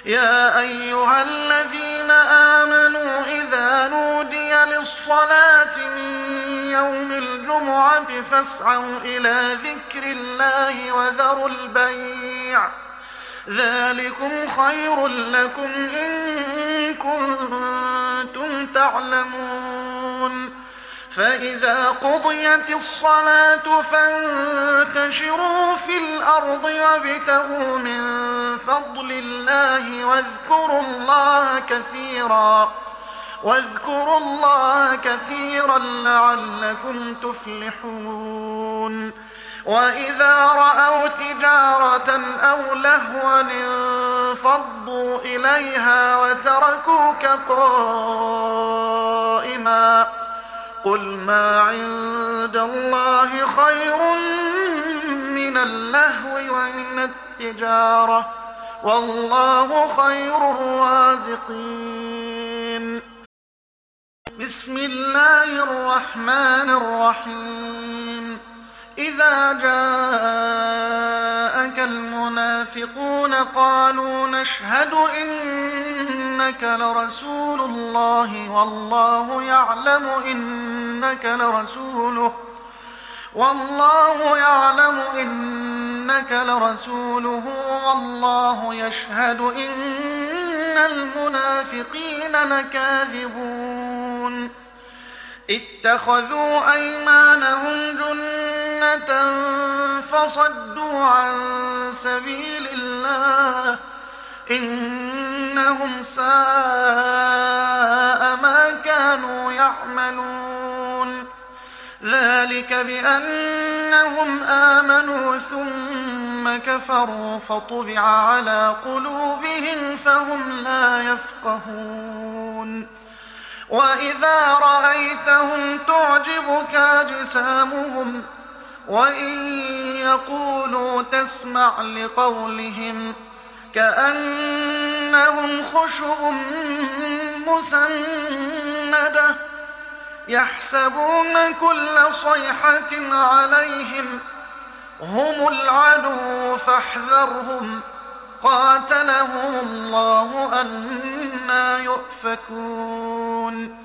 يا أيها الذين آمنوا إذا نودي للصلاة من يوم الجمعة فاسعوا إلى ذكر الله وذروا البيع ذلكم خير لكم إن كنتم تعلمون فإذا قضيت الصلاة فانتشروا في الأرض وابتغوا من فضل الله واذكروا الله كثيرا لعلكم تفلحون وإذا رأوا تجارة أو لهوا انفضوا إليها وتركوك قائما قل ما عند الله خير من اللهو ومن التجارة والله خير الرازقين. بسم الله الرحمن الرحيم. إذا جاءك المنافقون قالوا نشهد إنك لرسول الله والله يعلم إنك لرسوله والله يشهد إن المنافقين لكاذبون اتخذوا أيمانهم جنة فصدوا عن سبيل الله إنهم ساء ما كانوا يعملون ذلك بأنهم آمنوا ثم كفروا فطبع على قلوبهم فهم لا يفقهون وإذا رأيتهم تعجبك أجسامهم وإن يقولوا تسمع لقولهم كأنهم خشب مسندة يحسبون كل صيحة عليهم هم العدو فاحذرهم قاتلهم الله أنى يؤفكون.